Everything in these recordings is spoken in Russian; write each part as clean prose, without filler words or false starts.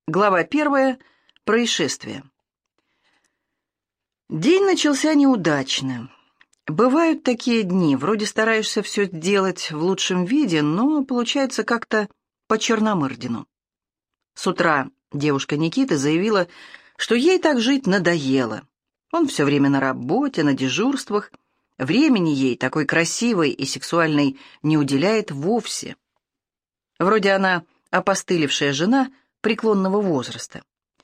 Глава 1. Происшествие. День начался неудачно. Бывают такие дни, вроде стараешься все делать в лучшем виде, но получается как-то по-черномырдину. С утра девушка Никиты заявила, что ей так жить надоело. Он все время на работе, на дежурствах. Времени ей, такой красивой и сексуальной, не уделяет вовсе. Вроде она опостылевшая жена преклонного возраста.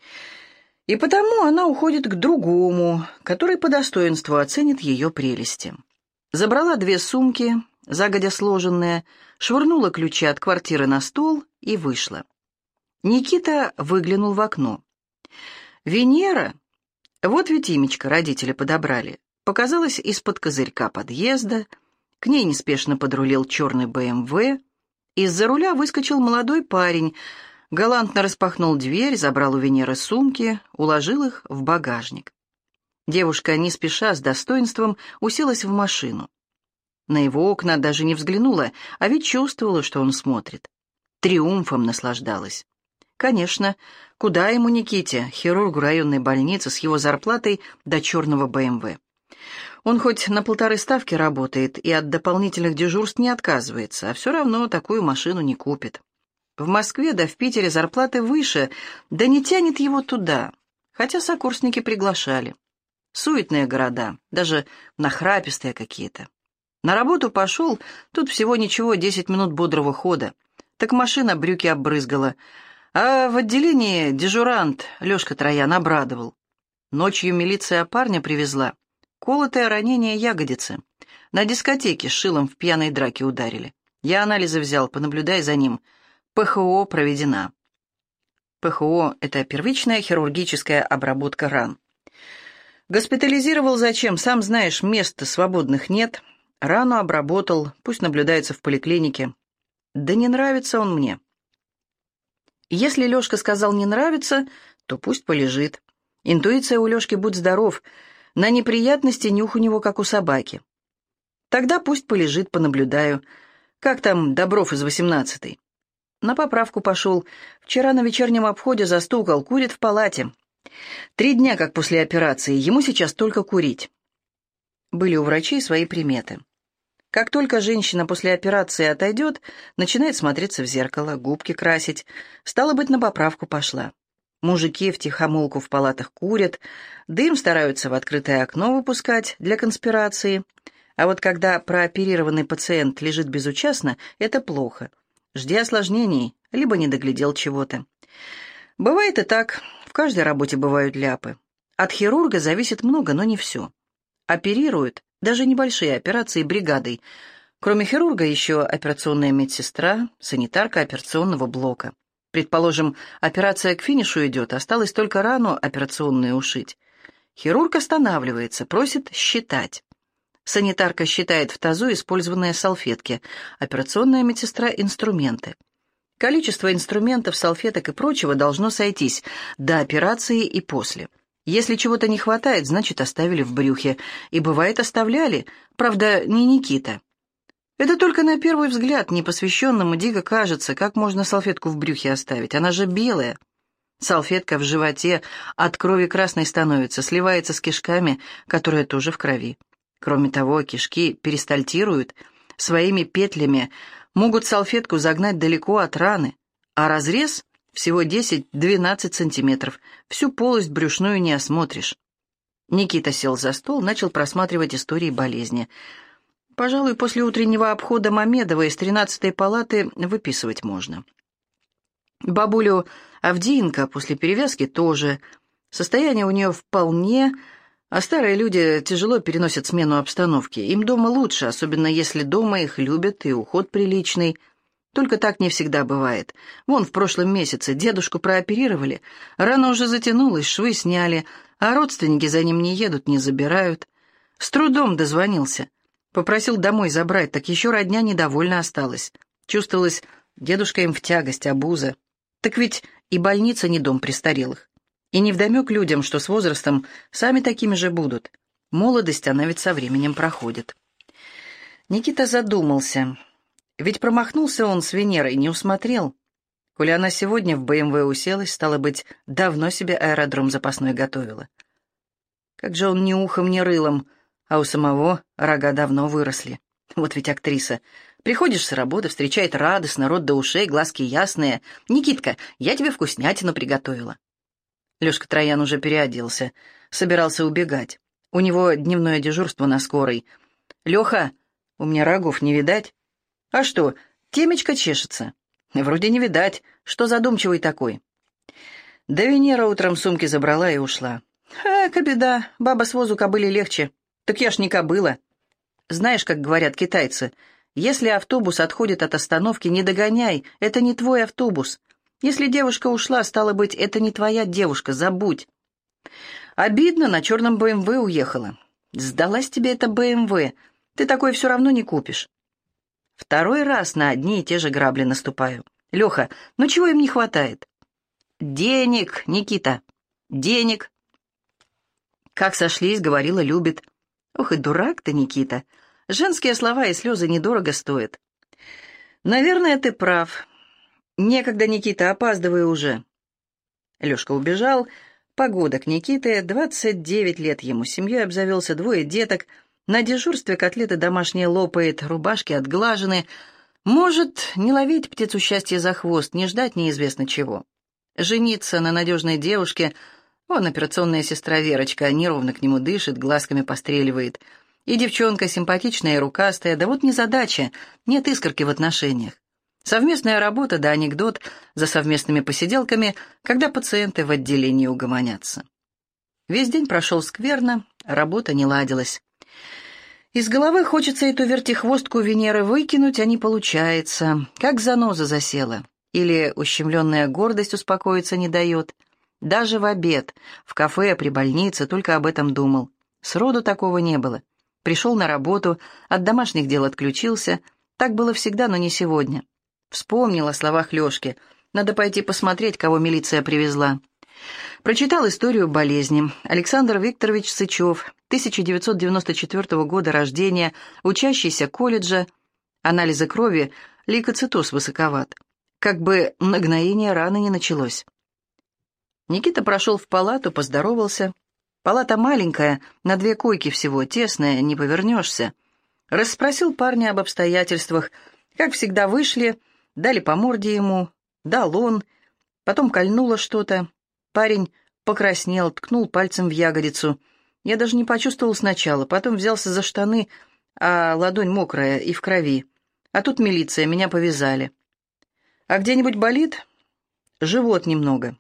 И потому она уходит к другому, который по достоинству оценит ее прелести. Забрала 2 сумки, загодя сложенные, швырнула ключи от квартиры на стол и вышла. Никита выглянул в окно. Венера, вот ведь имечко родители подобрали, показалась из-под козырька подъезда, к ней неспешно подрулил черный БМВ, из-за руля выскочил молодой парень, галантно распахнул дверь, забрал у Венеры сумки, уложил их в багажник. Девушка, не спеша, с достоинством уселась в машину. На его окна даже не взглянула, а ведь чувствовала, что он смотрит. Триумфом наслаждалась. Конечно, куда ему, Никите, хирургу районной больницы, с его зарплатой до черного БМВ. Он хоть на 1,5 ставки работает и от дополнительных дежурств не отказывается, а все равно такую машину не купит. В Москве да в Питере зарплаты выше, да не тянет его туда, хотя сокурсники приглашали. Суетные города, даже нахрапистые какие-то. На работу пошел, тут всего ничего, 10 минут бодрого хода. Так машина брюки обрызгала, а в отделении дежурант Лешка Троян обрадовал. Ночью милиция парня привезла. Колотое ранение ягодицы. На дискотеке с шилом в пьяной драке ударили. Я анализы взял, понаблюдай за ним. ПХО проведена. ПХО – это первичная хирургическая обработка ран. Госпитализировал зачем? Сам знаешь, мест свободных нет. Рану обработал, пусть наблюдается в поликлинике. Да не нравится он мне. Если Лешка сказал «не нравится», то пусть полежит. Интуиция у Лешки, будь здоров. На неприятности нюх у него, как у собаки. Тогда пусть полежит, понаблюдаю. Как там Добров из 18-й? На поправку пошел. Вчера на вечернем обходе застукал, курит в палате. 3 дня, как после операции, ему сейчас только курить. Были у врачей свои приметы. Как только женщина после операции отойдет, начинает смотреться в зеркало, губки красить. Стало быть, на поправку пошла. Мужики втихомолку в палатах курят, дым стараются в открытое окно выпускать для конспирации. А вот когда прооперированный пациент лежит безучастно, это плохо. Жди осложнений, либо не доглядел чего-то. Бывает и так, в каждой работе бывают ляпы. От хирурга зависит много, но не все. Оперируют даже небольшие операции бригадой. Кроме хирурга еще операционная медсестра, санитарка операционного блока. Предположим, операция к финишу идет, осталось только рану операционную ушить. Хирург останавливается, просит считать. Санитарка считает в тазу использованные салфетки, операционная медсестра – инструменты. Количество инструментов, салфеток и прочего должно сойтись до операции и после. Если чего-то не хватает, значит, оставили в брюхе. И бывает, оставляли, правда, не Никита. Это только на первый взгляд непосвященному дико кажется, как можно салфетку в брюхе оставить, она же белая. Салфетка в животе от крови красной становится, сливается с кишками, которые тоже в крови. Кроме того, кишки перистальтируют, своими петлями могут салфетку загнать далеко от раны, а разрез всего 10-12 сантиметров, всю полость брюшную не осмотришь. Никита сел за стол, начал просматривать истории болезни. Пожалуй, после утреннего обхода Мамедова из 13-й палаты выписывать можно. Бабулю Авдеенко после перевязки тоже. Состояние у нее вполне... А старые люди тяжело переносят смену обстановки. Им дома лучше, особенно если дома их любят и уход приличный. Только так не всегда бывает. Вон в прошлом месяце дедушку прооперировали, рана уже затянулась, швы сняли, а родственники за ним не едут, не забирают. С трудом дозвонился. Попросил домой забрать, так еще родня недовольна осталась. Чувствовалось, дедушка им в тягость, обуза. Так ведь и больница не дом престарелых. И невдомек людям, что с возрастом сами такими же будут. Молодость, она ведь со временем проходит. Никита задумался. Ведь промахнулся он с Венерой, не усмотрел. Коли она сегодня в БМВ уселась, стало быть, давно себе аэродром запасной готовила. Как же он ни ухом, ни рылом, а у самого рога давно выросли. Вот ведь актриса. Приходишь с работы, встречает радостно, рот до ушей, глазки ясные. «Никитка, я тебе вкуснятину приготовила». Лёшка Троян уже переоделся, собирался убегать. У него дневное дежурство на скорой. «Лёха, у меня рогов не видать». «А что, темечко чешется?» «Вроде не видать. Что задумчивый такой?» Да Венера утром сумки забрала и ушла. Беда, баба с возу кобыле легче. Так я ж не кобыла. Знаешь, как говорят китайцы, если автобус отходит от остановки, не догоняй, это не твой автобус. Если девушка ушла, стало быть, это не твоя девушка, забудь. Обидно, на черном БМВ уехала. Сдалась тебе эта БМВ, ты такой все равно не купишь. Второй раз на одни и те же грабли наступаю. Леха, ну чего им не хватает? Денег, Никита, денег. Как сошлись, говорила, любит. Ох и дурак ты, Никита. Женские слова и слезы недорого стоят. Наверное, ты прав. Некогда, Никита, опаздываю уже. Лешка убежал. Погодок Никиты, 29 лет ему, семьей обзавелся, 2 деток. На дежурстве котлеты домашние лопает, рубашки отглажены. Может, не ловить птицу счастья за хвост, не ждать неизвестно чего. Жениться на надежной девушке. Вон операционная сестра Верочка неровно к нему дышит, глазками постреливает. И девчонка симпатичная и рукастая, да вот незадача, нет искорки в отношениях. Совместная работа да анекдот за совместными посиделками, когда пациенты в отделении угомонятся. Весь день прошел скверно, работа не ладилась. Из головы хочется эту вертихвостку Венеры выкинуть, а не получается. Как заноза засела. Или ущемленная гордость успокоиться не дает. Даже в обед, в кафе, при больнице только об этом думал. Сроду такого не было. Пришел на работу, от домашних дел отключился. Так было всегда, но не сегодня. Вспомнил о словах Лешки. Надо пойти посмотреть, кого милиция привезла. Прочитал историю болезни. Александр Викторович Сычев, 1994 года рождения, учащийся колледжа. Анализы крови, лейкоцитоз высоковат. Как бы нагноение раны не началось. Никита прошел в палату, поздоровался. Палата маленькая, на 2 койки всего, тесная, не повернешься. Расспросил парня об обстоятельствах. Как всегда вышли, дали по морде ему, дал он, потом кольнуло что-то. Парень покраснел, ткнул пальцем в ягодицу. Я даже не почувствовал сначала, потом взялся за штаны, а ладонь мокрая и в крови. А тут милиция, меня повязали. А где-нибудь болит? Живот немного.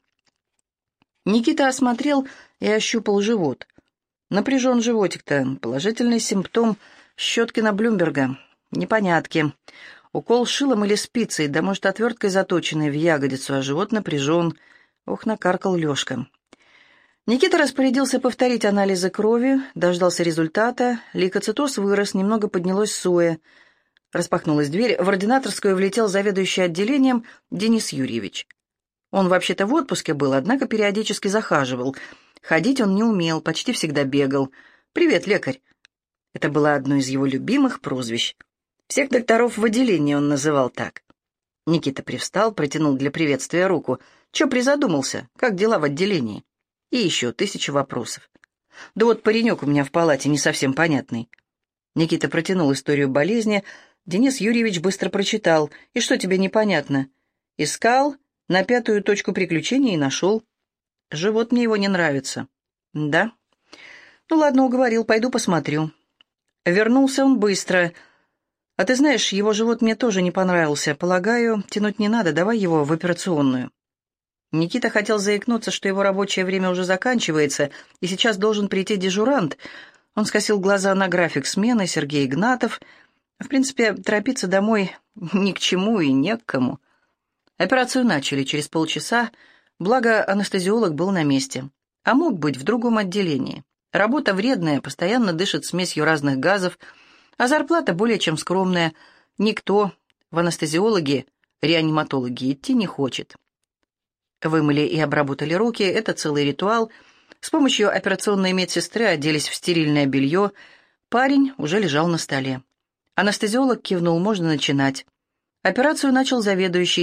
Никита осмотрел и ощупал живот. Напряжен животик-то, положительный симптом Щеткина-Блюмберга. Непонятки. Укол шилом или спицей, да может отверткой заточенной в ягодицу, а живот напряжен. Ох, накаркал Лешка. Никита распорядился повторить анализы крови, дождался результата. Лейкоцитоз вырос, немного поднялось соя. Распахнулась дверь, в ординаторскую влетел заведующий отделением Денис Юрьевич. Он вообще-то в отпуске был, однако периодически захаживал. Ходить он не умел, почти всегда бегал. «Привет, лекарь!» Это было одно из его любимых прозвищ. Всех докторов в отделении он называл так. Никита привстал, протянул для приветствия руку. «Чё призадумался? Как дела в отделении?» И еще 1000 вопросов. «Да вот паренек у меня в палате не совсем понятный». Никита протянул историю болезни. Денис Юрьевич быстро прочитал. «И что тебе непонятно?» «Искал, на 5-ю точку приключений и нашел. Живот мне его не нравится». «Да?» «Ну ладно, уговорил, пойду посмотрю». Вернулся он быстро. «А ты знаешь, его живот мне тоже не понравился. Полагаю, тянуть не надо, давай его в операционную». Никита хотел заикнуться, что его рабочее время уже заканчивается, и сейчас должен прийти дежурант. Он скосил глаза на график смены, Сергей Игнатов. В принципе, торопиться домой ни к чему и не к кому. Операцию начали через полчаса, благо анестезиолог был на месте. А мог быть в другом отделении. Работа вредная, постоянно дышит смесью разных газов, а зарплата более чем скромная. Никто в анестезиологи, реаниматологи идти не хочет. Вымыли и обработали руки, это целый ритуал. С помощью операционной медсестры оделись в стерильное белье. Парень уже лежал на столе. Анестезиолог кивнул, можно начинать. Операцию начал заведующий.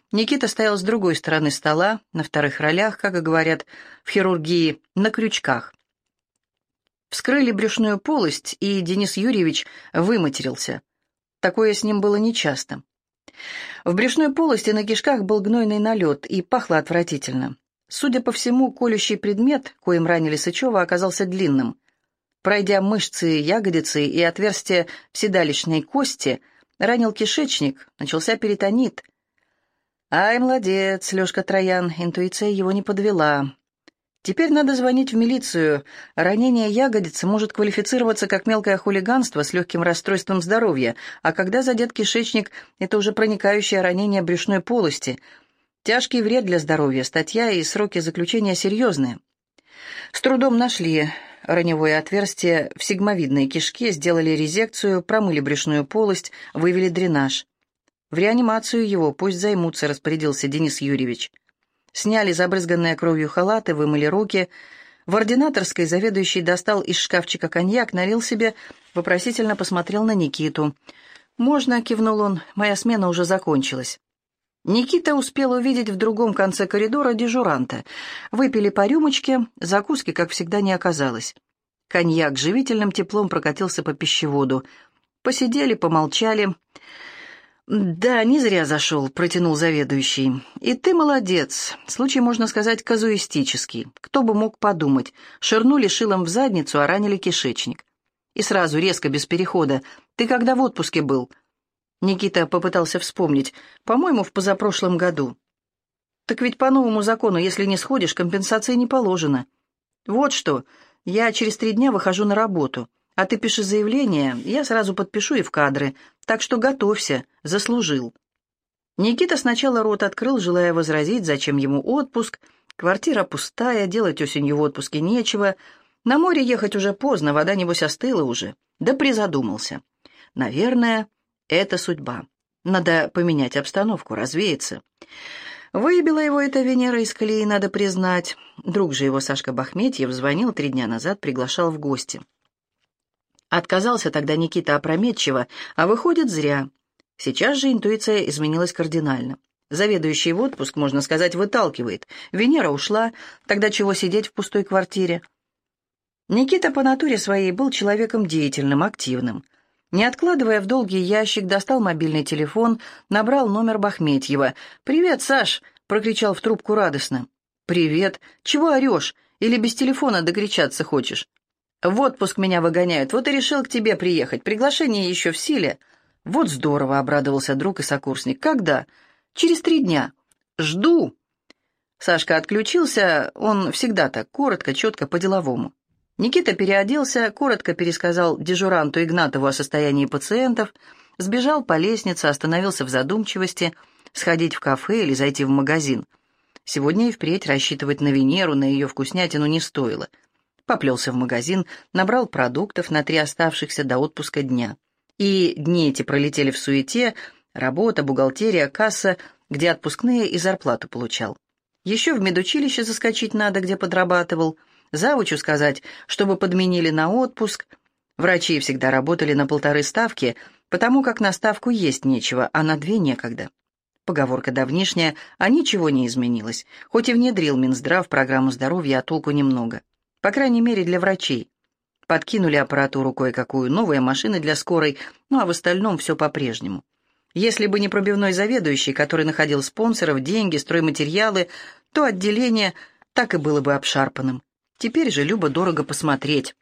Никита стоял с другой стороны стола, на вторых ролях, как и говорят в хирургии, на крючках. Вскрыли брюшную полость, и Денис Юрьевич выматерился. Такое с ним было нечасто. В брюшной полости на кишках был гнойный налет и пахло отвратительно. Судя по всему, колющий предмет, коим ранили Сычева, оказался длинным. Пройдя мышцы ягодицы и отверстие в седалищной кости, ранил кишечник, начался перитонит. Ай, молодец, Лёшка Троян, интуиция его не подвела. Теперь надо звонить в милицию. Ранение ягодицы может квалифицироваться как мелкое хулиганство с легким расстройством здоровья, а когда задет кишечник, это уже проникающее ранение брюшной полости. Тяжкий вред для здоровья, статья и сроки заключения серьезные. С трудом нашли раневое отверстие в сигмовидной кишке, сделали резекцию, промыли брюшную полость, вывели дренаж. В реанимацию его пусть займутся, распорядился Денис Юрьевич. Сняли забрызганные кровью халаты, вымыли руки. В ординаторской заведующий достал из шкафчика коньяк, налил себе, вопросительно посмотрел на Никиту. «Можно», — кивнул он, — «моя смена уже закончилась». Никита успел увидеть в другом конце коридора дежуранта. Выпили по рюмочке, закуски, как всегда, не оказалось. Коньяк живительным теплом прокатился по пищеводу. Посидели, помолчали. «Да, не зря зашел», — протянул заведующий. «И ты молодец. Случай, можно сказать, казуистический. Кто бы мог подумать. Ширнули шилом в задницу, а ранили кишечник. И сразу, резко, без перехода. Ты когда в отпуске был?» Никита попытался вспомнить. «По-моему, в позапрошлом году». «Так ведь по новому закону, если не сходишь, компенсации не положено. Вот что, я через 3 дня выхожу на работу. А ты пиши заявление, я сразу подпишу и в кадры. Так что готовься, заслужил». Никита сначала рот открыл, желая возразить, зачем ему отпуск. Квартира пустая, делать осенью в отпуске нечего. На море ехать уже поздно, вода, небось, остыла уже. Да призадумался. Наверное, это судьба. Надо поменять обстановку, развеяться. Выбила его эта Венера из колеи, надо признать. Друг же его, Сашка Бахметьев, звонил 3 дня назад, приглашал в гости. Отказался тогда Никита опрометчиво, а выходит, зря. Сейчас же интуиция изменилась кардинально. Заведующий в отпуск, можно сказать, выталкивает. Венера ушла, тогда чего сидеть в пустой квартире? Никита по натуре своей был человеком деятельным, активным. Не откладывая в долгий ящик, достал мобильный телефон, набрал номер Бахметьева. «Привет, Саш!» — прокричал в трубку радостно. «Привет! Чего орешь? Или без телефона докричаться хочешь?» «В отпуск меня выгоняют, вот и решил к тебе приехать. Приглашение еще в силе». «Вот здорово», — обрадовался друг и сокурсник. «Когда?» «Через 3 дня». «Жду». Сашка отключился, он всегда так, коротко, четко, по-деловому. Никита переоделся, коротко пересказал дежуранту Игнатову о состоянии пациентов, сбежал по лестнице, остановился в задумчивости, сходить в кафе или зайти в магазин. Сегодня и впредь рассчитывать на Венеру, на ее вкуснятину не стоило. Поплелся в магазин, набрал продуктов на 3 оставшихся до отпуска дня. И дни эти пролетели в суете, работа, бухгалтерия, касса, где отпускные и зарплату получал. Еще в медучилище заскочить надо, где подрабатывал, завучу сказать, чтобы подменили на отпуск. Врачи всегда работали на 1,5 ставки, потому как на ставку есть нечего, а на 2 некогда. Поговорка давнишняя, а ничего не изменилось, хоть и внедрил Минздрав программу здоровья, а толку немного. По крайней мере, для врачей. Подкинули аппаратуру кое-какую, новые машины для скорой, ну а в остальном все по-прежнему. Если бы не пробивной заведующий, который находил спонсоров, деньги, стройматериалы, то отделение так и было бы обшарпанным. Теперь же любо-дорого посмотреть.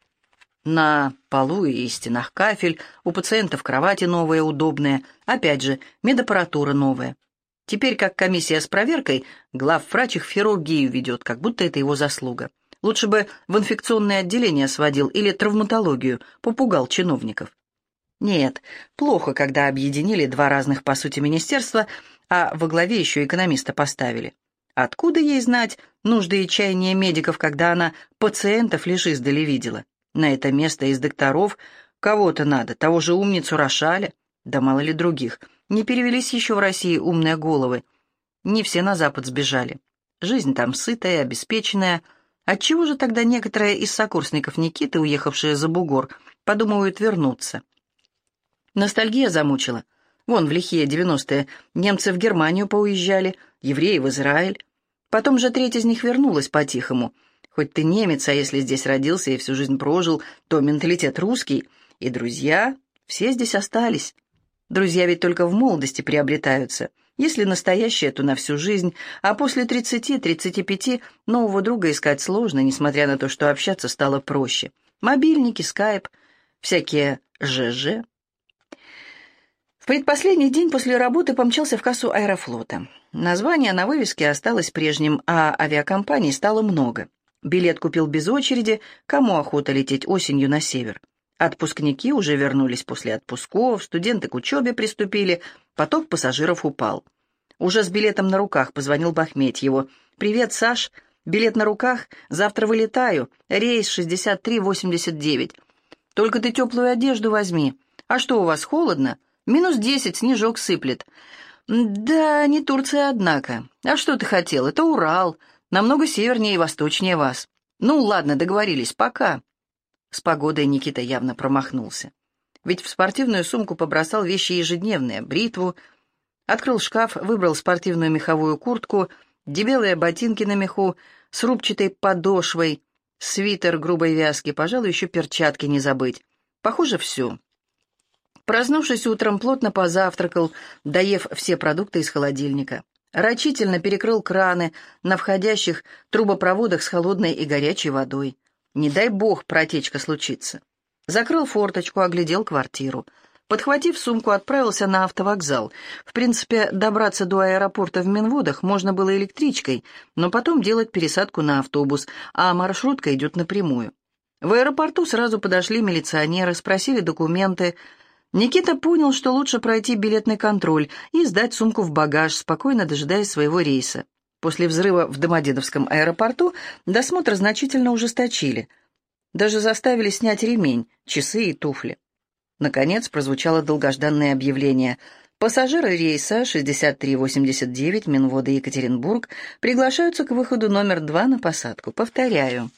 На полу и стенах кафель, у пациентов кровати новые, удобные, опять же, медаппаратура новая. Теперь, как комиссия с проверкой, главврач их в хирургию ведет, как будто это его заслуга. Лучше бы в инфекционное отделение сводил или травматологию, попугал чиновников. Нет, плохо, когда объединили 2 разных, по сути, министерства, а во главе еще экономиста поставили. Откуда ей знать нужды и чаяния медиков, когда она пациентов лишь издали видела? На это место из докторов кого-то надо, того же умницу Рошаля, да мало ли других. Не перевелись еще в России умные головы. Не все на Запад сбежали. Жизнь там сытая, обеспеченная. Отчего же тогда некоторые из сокурсников Никиты, уехавшие за бугор, подумывают вернуться? Ностальгия замучила. Вон, в лихие 90-е немцы в Германию поуезжали, евреи в Израиль. Потом же треть из них вернулась по-тихому. Хоть ты немец, а если здесь родился и всю жизнь прожил, то менталитет русский. И друзья все здесь остались. Друзья ведь только в молодости приобретаются. Если настоящие, то на всю жизнь, а после 30-35 нового друга искать сложно, несмотря на то, что общаться стало проще. Мобильники, скайп, всякие ЖЖ. В предпоследний день после работы помчался в кассу Аэрофлота. Название на вывеске осталось прежним, а авиакомпаний стало много. Билет купил без очереди, кому охота лететь осенью на север. Отпускники уже вернулись после отпусков, студенты к учебе приступили, поток пассажиров упал. Уже с билетом на руках позвонил Бахметьеву. «Привет, Саш, билет на руках, завтра вылетаю, рейс 6389. Только ты теплую одежду возьми. А что, у вас холодно? -10, снежок сыплет». «Да, не Турция, однако. А что ты хотел? Это Урал, намного севернее и восточнее вас. Ну, ладно, договорились, пока». С погодой Никита явно промахнулся. Ведь в спортивную сумку побросал вещи ежедневные, бритву, открыл шкаф, выбрал спортивную меховую куртку, дебелые ботинки на меху с рубчатой подошвой, свитер грубой вязки, пожалуй, еще перчатки не забыть. Похоже, все. Проснувшись утром, плотно позавтракал, доев все продукты из холодильника. Рачительно перекрыл краны на входящих трубопроводах с холодной и горячей водой. Не дай бог протечка случится. Закрыл форточку, оглядел квартиру. Подхватив сумку, отправился на автовокзал. В принципе, добраться до аэропорта в Минводах можно было электричкой, но потом делать пересадку на автобус, а маршрутка идет напрямую. В аэропорту сразу подошли милиционеры, спросили документы. Никита понял, что лучше пройти билетный контроль и сдать сумку в багаж, спокойно дожидаясь своего рейса. После взрыва в Домодедовском аэропорту досмотр значительно ужесточили. Даже заставили снять ремень, часы и туфли. Наконец прозвучало долгожданное объявление. Пассажиры рейса 6389 Минводы-Екатеринбург приглашаются к выходу номер 2 на посадку. Повторяю.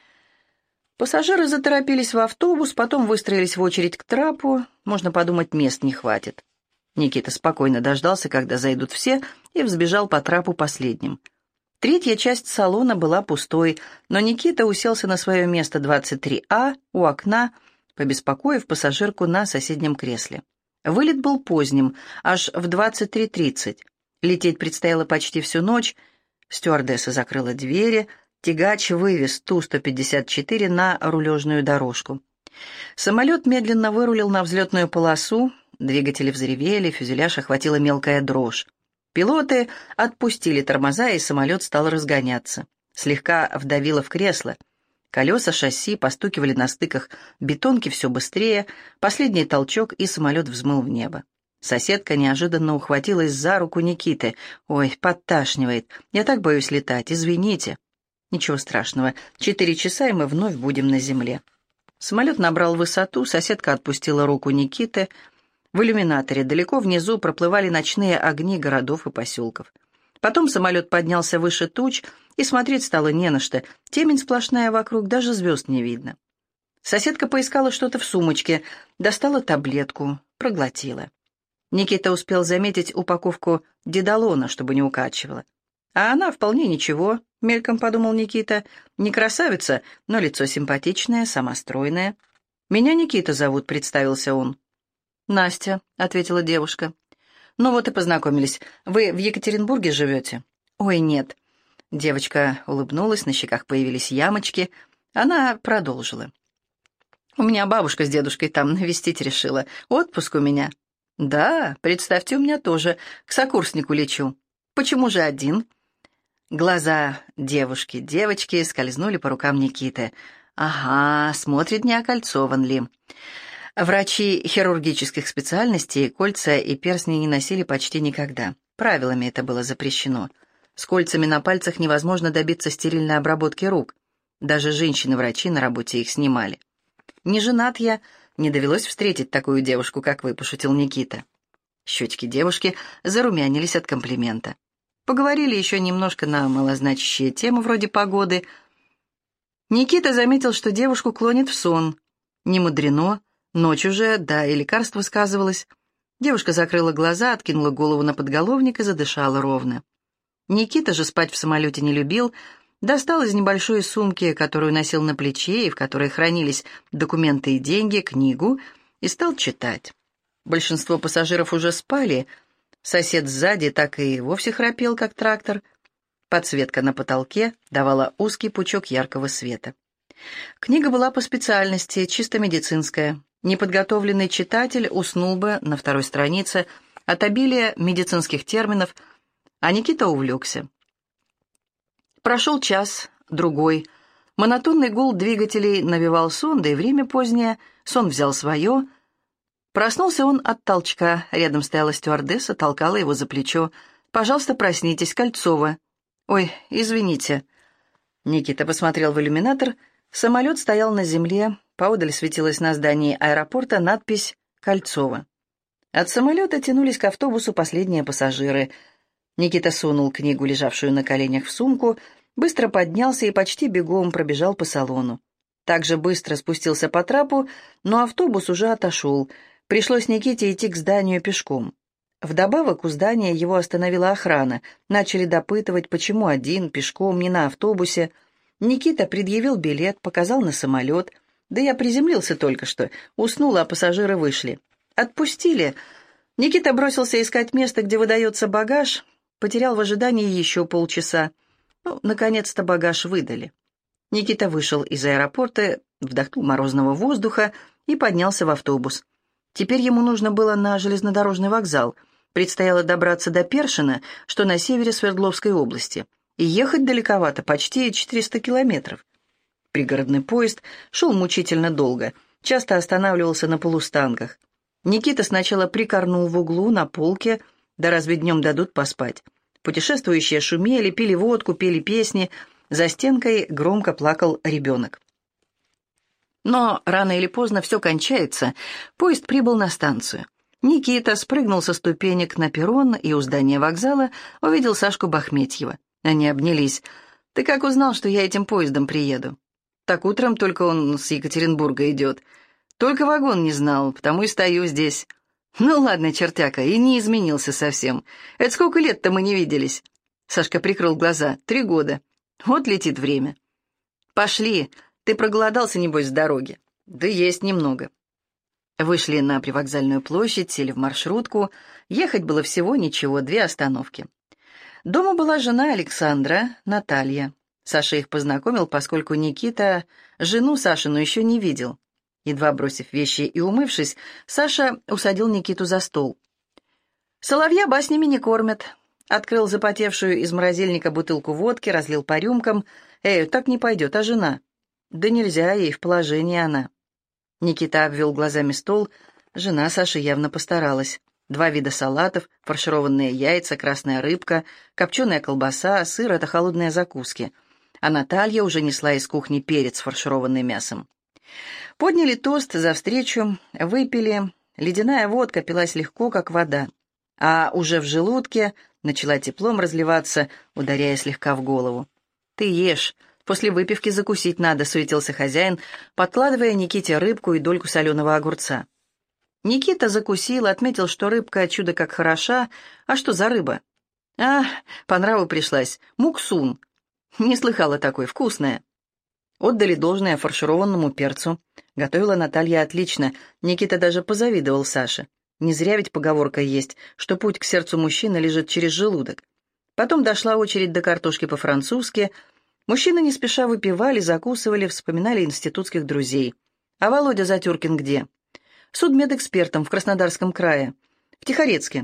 Пассажиры заторопились в автобус, потом выстроились в очередь к трапу. Можно подумать, мест не хватит. Никита спокойно дождался, когда зайдут все, и взбежал по трапу последним. Третья часть салона была пустой, но Никита уселся на свое место 23А у окна, побеспокоив пассажирку на соседнем кресле. Вылет был поздним, аж в 23:30. Лететь предстояло почти всю ночь. Стюардесса закрыла двери, тягач вывез Ту-154 на рулежную дорожку. Самолет медленно вырулил на взлетную полосу, двигатели взревели, фюзеляж охватила мелкая дрожь. Пилоты отпустили тормоза, и самолет стал разгоняться. Слегка вдавило в кресло. Колеса шасси постукивали на стыках бетонки все быстрее, последний толчок, и самолет взмыл в небо. Соседка неожиданно ухватилась за руку Никиты. «Ой, подташнивает. Я так боюсь летать. Извините». «Ничего страшного. 4 часа, и мы вновь будем на земле». Самолет набрал высоту, соседка отпустила руку Никиты. В иллюминаторе далеко внизу проплывали ночные огни городов и поселков. Потом самолет поднялся выше туч, и смотреть стало не на что. Темень сплошная вокруг, даже звезд не видно. Соседка поискала что-то в сумочке, достала таблетку, проглотила. Никита успел заметить упаковку дедолона, чтобы не укачивала. А она вполне ничего, мельком подумал Никита. Не красавица, но лицо симпатичное, сама стройная. «Меня Никита зовут», — представился он. «Настя», — ответила девушка. «Ну вот и познакомились. Вы в Екатеринбурге живете?» «Ой, нет». Девочка улыбнулась, на щеках появились ямочки. Она продолжила. «У меня бабушка с дедушкой там навестить решила. Отпуск у меня». «Да, представьте, у меня тоже. К сокурснику лечу». «Почему же один?» Глаза девочки скользнули по рукам Никиты. «Ага, смотрит, не окольцован ли». Врачи хирургических специальностей кольца и перстни не носили почти никогда. Правилами это было запрещено. С кольцами на пальцах невозможно добиться стерильной обработки рук. Даже женщины-врачи на работе их снимали. «Не женат я, не довелось встретить такую девушку, как вы», — пошутил Никита. Щечки девушки зарумянились от комплимента. Поговорили еще немножко на малозначащие темы вроде погоды. Никита заметил, что девушку клонит в сон. Не мудрено, ночь уже, да и лекарство сказывалось. Девушка закрыла глаза, откинула голову на подголовник и задышала ровно. Никита же спать в самолете не любил, достал из небольшой сумки, которую носил на плече и в которой хранились документы и деньги, книгу, и стал читать. Большинство пассажиров уже спали, сосед сзади так и вовсе храпел, как трактор. Подсветка на потолке давала узкий пучок яркого света. Книга была по специальности, чисто медицинская. Неподготовленный читатель уснул бы на второй странице от обилия медицинских терминов, а Никита увлекся. Прошел час, другой. Монотонный гул двигателей навевал сон, да и время позднее. Сон взял свое. Проснулся он от толчка. Рядом стояла стюардесса, толкала его за плечо. «Пожалуйста, проснитесь, Кольцова». «Ой, извините». Никита посмотрел в иллюминатор. Самолет стоял на земле. Поодаль светилась на здании аэропорта надпись «Кольцова». От самолета тянулись к автобусу последние пассажиры. Никита сунул книгу, лежавшую на коленях, в сумку, быстро поднялся и почти бегом пробежал по салону. Также быстро спустился по трапу, но автобус уже отошел. Пришлось Никите идти к зданию пешком. Вдобавок у здания его остановила охрана. Начали допытывать, почему один, пешком, не на автобусе. Никита предъявил билет, показал на самолет. Да я приземлился только что. Уснул, а пассажиры вышли. Отпустили. Никита бросился искать место, где выдается багаж. Потерял в ожидании еще полчаса. Наконец-то багаж выдали. Никита вышел из аэропорта, вдохнул морозного воздуха и поднялся в автобус. Теперь ему нужно было на железнодорожный вокзал. Предстояло добраться до Першина, что на севере Свердловской области. И ехать далековато, почти 400 километров. Пригородный поезд шел мучительно долго, часто останавливался на полустанках. Никита сначала прикорнул в углу на полке, да разве днем дадут поспать. Путешествующие шумели, пили водку, пели песни, за стенкой громко плакал ребенок. Но рано или поздно все кончается, поезд прибыл на станцию. Никита спрыгнул со ступенек на перрон и у здания вокзала увидел Сашку Бахметьева. Они обнялись. «Ты как узнал, что я этим поездом приеду?» «Так утром только он с Екатеринбурга идет. Только вагон не знал, потому и стою здесь». «Ну ладно, чертяка, и не изменился совсем. Это сколько лет-то мы не виделись?» Сашка прикрыл глаза. 3 года. Вот летит время. «Пошли. Ты проголодался, небось, с дороги?» «Да есть немного». Вышли на привокзальную площадь, сели в маршрутку. Ехать было всего ничего, 2 остановки. Дома была жена Александра, Наталья. Саша их познакомил, поскольку Никита жену Сашину еще не видел. Едва бросив вещи и умывшись, Саша усадил Никиту за стол. «Соловья баснями не кормят». Открыл запотевшую из морозильника бутылку водки, разлил по рюмкам. Так не пойдет, а жена?» «Да нельзя, ей в положении она». Никита обвел глазами стол. Жена Саши явно постаралась. 2 вида салатов, фаршированные яйца, красная рыбка, копченая колбаса, сыр — это холодные закуски. А Наталья уже несла из кухни перец с фаршированным мясом. Подняли тост за встречу, выпили. Ледяная водка пилась легко, как вода. А уже в желудке начала теплом разливаться, ударяя слегка в голову. «Ты ешь, после выпивки закусить надо», — суетился хозяин, подкладывая Никите рыбку и дольку соленого огурца. Никита закусил, отметил, что рыбка чудо как хороша. А что за рыба? По нраву пришлась. Муксун. Не слыхала такой, вкусная. Отдали должное фаршированному перцу. Готовила Наталья отлично. Никита даже позавидовал Саше. Не зря ведь поговорка есть, что путь к сердцу мужчины лежит через желудок. Потом дошла очередь до картошки по-французски. Мужчины не спеша выпивали, закусывали, вспоминали институтских друзей. А Володя Затюркин где? Судмедэкспертом в Краснодарском крае, в Тихорецке.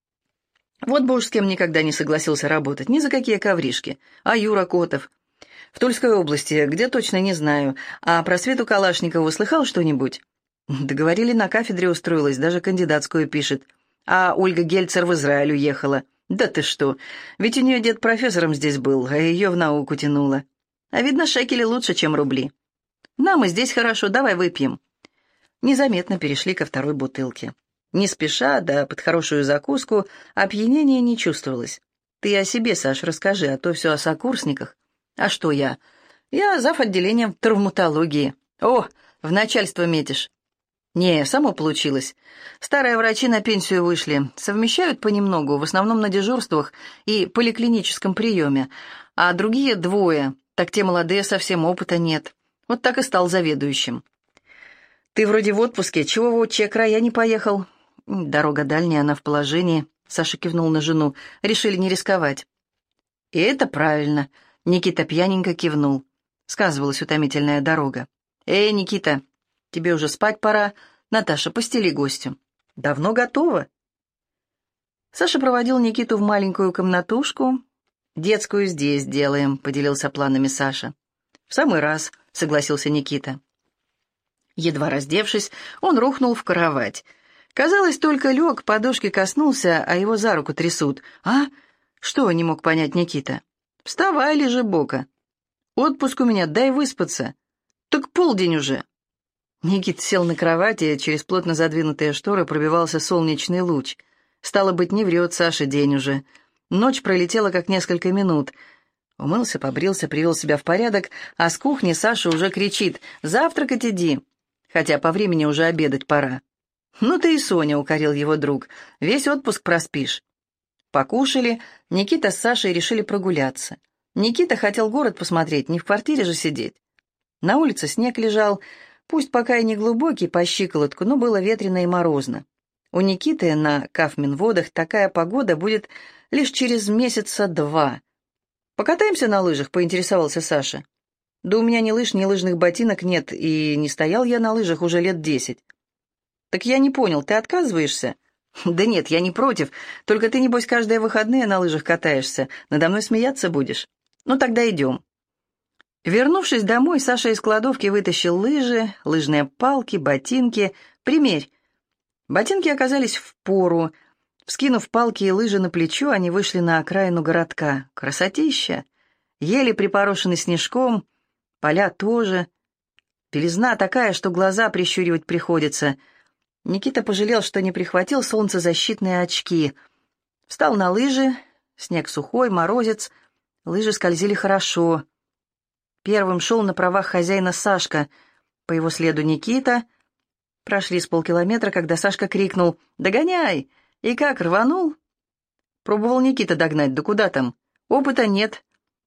Вот бы уж с кем никогда не согласился работать, ни за какие ковришки. А Юра Котов? В Тульской области, где точно не знаю. А про Свету Калашникову слыхал что-нибудь? Договорили, на кафедре устроилась, даже кандидатскую пишет. А Ольга Гельцер в Израиль уехала. Да ты что, ведь у нее дед профессором здесь был, а ее в науку тянуло. А видно, шекели лучше, чем рубли. Нам и здесь хорошо, давай выпьем. Незаметно перешли ко второй бутылке. Не спеша, да под хорошую закуску, опьянения не чувствовалось. Ты о себе, Саш, расскажи, а то все о сокурсниках. А что я? Я зав. Отделением травматологии. О, в начальство метишь. «Не, само получилось. Старые врачи на пенсию вышли. Совмещают понемногу, в основном на дежурствах и поликлиническом приеме. А другие двое, так те молодые, совсем опыта нет. Вот так и стал заведующим». «Ты вроде в отпуске, чего в отчие края не поехал?» «Дорога дальняя, она в положении», — Саша кивнул на жену. «Решили не рисковать». «И это правильно», — Никита пьяненько кивнул. Сказывалась утомительная дорога. «Эй, Никита, тебе уже спать пора. Наташа, постели гостю». «Давно готова?» Саша проводил Никиту в маленькую комнатушку. «Детскую здесь делаем», — поделился планами Саша. «В самый раз», — согласился Никита. Едва раздевшись, он рухнул в кровать. Казалось, только лег, подушки коснулся, а его за руку трясут. «А? Что?» — не мог понять Никита. «Вставай, лежи бока. Отпуск у меня, дай выспаться. Так полдень уже». Никита сел на кровати, через плотно задвинутые шторы пробивался солнечный луч. Стало быть, не врет Саша, день уже. Ночь пролетела как несколько минут. Умылся, побрился, привел себя в порядок, а с кухни Саша уже кричит: «Завтракать иди!» Хотя по времени уже обедать пора. «Ну ты и Соня», — укорил его друг, — «весь отпуск проспишь». Покушали, Никита с Сашей решили прогуляться. Никита хотел город посмотреть, не в квартире же сидеть. На улице снег лежал, пусть пока и не глубокий, по щиколотку, но было ветрено и морозно. У Никиты на Кафминводах такая погода будет лишь через месяца 2. «Покатаемся на лыжах?» — поинтересовался Саша. «Да у меня ни лыж, ни лыжных ботинок нет, и не стоял я на лыжах уже лет 10. «Так я не понял, ты отказываешься?» «Да нет, я не против, только ты, небось, каждые выходные на лыжах катаешься, надо мной смеяться будешь. Ну, тогда идем». Вернувшись домой, Саша из кладовки вытащил лыжи, лыжные палки, ботинки. «Примерь». Ботинки оказались впору. Вскинув палки и лыжи на плечо, они вышли на окраину городка. Красотища! Ели припорошены снежком, поля тоже. Белизна такая, что глаза прищуривать приходится. Никита пожалел, что не прихватил солнцезащитные очки. Встал на лыжи, снег сухой, морозец. Лыжи скользили хорошо. Первым шел на правах хозяина Сашка. По его следу Никита. Прошли с полкилометра, когда Сашка крикнул: «Догоняй!» И как, рванул? Пробовал Никита догнать, да куда там? Опыта нет.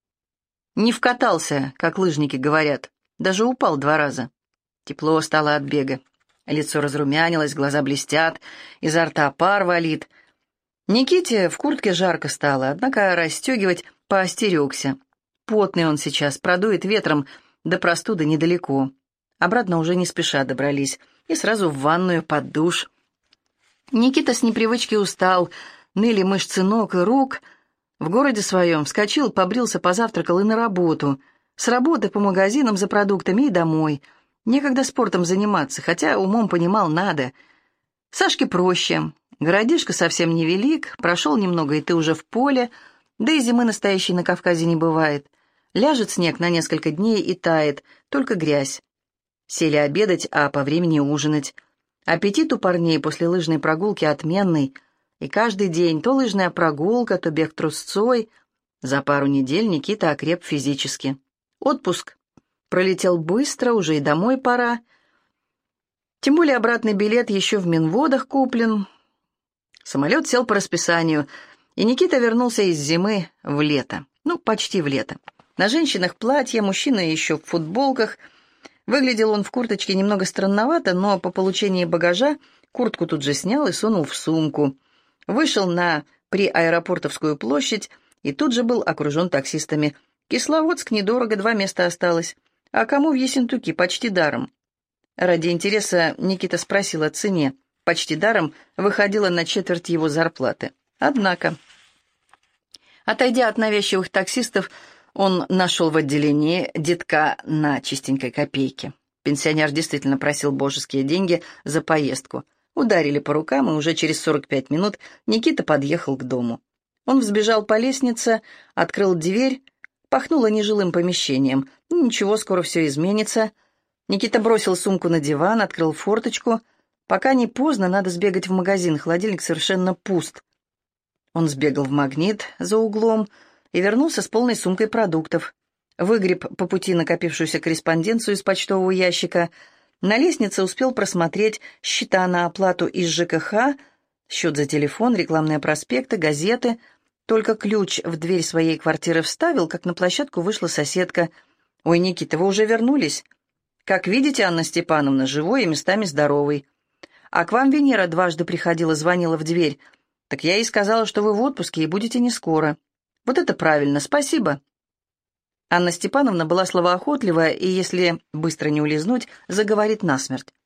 Не вкатался, как лыжники говорят. Даже упал 2 раза. Тепло стало от бега. Лицо разрумянилось, глаза блестят, изо рта пар валит. Никите в куртке жарко стало, однако расстегивать поостерегся. Потный он сейчас, продует ветром, до простуды недалеко. Обратно уже не спеша добрались, и сразу в ванную под душ. Никита с непривычки устал, ныли мышцы ног и рук. В городе своем вскочил, побрился, позавтракал и на работу. С работы по магазинам за продуктами и домой. Некогда спортом заниматься, хотя умом понимал, надо. Сашке проще. Городишко совсем невелик, прошел немного, и ты уже в поле, да и зимы настоящей на Кавказе не бывает. Ляжет снег на несколько дней и тает, только грязь. Сели обедать, а по времени ужинать. Аппетит у парней после лыжной прогулки отменный, и каждый день то лыжная прогулка, то бег трусцой. За пару недель Никита окреп физически. Отпуск пролетел быстро, уже и домой пора. Тем более обратный билет еще в Минводах куплен. Самолет сел по расписанию, и Никита вернулся из зимы в лето. Ну, почти в лето. На женщинах платья, мужчина еще в футболках. Выглядел он в курточке немного странновато, но по получении багажа куртку тут же снял и сунул в сумку. Вышел на приаэропортовскую площадь и тут же был окружен таксистами. Кисловодск недорого, 2 места осталось. А кому в Ессентуки почти даром? Ради интереса Никита спросил о цене. Почти даром выходило на четверть его зарплаты. Однако, отойдя от навязчивых таксистов, он нашел в отделении детка на чистенькой копейке. Пенсионер действительно просил божеские деньги за поездку. Ударили по рукам, и уже через 45 минут Никита подъехал к дому. Он взбежал по лестнице, открыл дверь, пахнуло нежилым помещением. Ничего, скоро все изменится. Никита бросил сумку на диван, открыл форточку. Пока не поздно, надо сбегать в магазин, холодильник совершенно пуст. Он сбегал в «Магнит» за углом и вернулся с полной сумкой продуктов. Выгреб по пути накопившуюся корреспонденцию из почтового ящика. На лестнице успел просмотреть счета на оплату из ЖКХ, счет за телефон, рекламные проспекты, газеты. Только ключ в дверь своей квартиры вставил, как на площадку вышла соседка. «Ой, Никита, вы уже вернулись? Как видите, Анна Степановна, живой и местами здоровый. А к вам Венера дважды приходила, звонила в дверь. Так я ей сказала, что вы в отпуске и будете не скоро. Вот это правильно, спасибо». Анна Степановна была словоохотливая, и, если быстро не улизнуть, заговорит насмерть.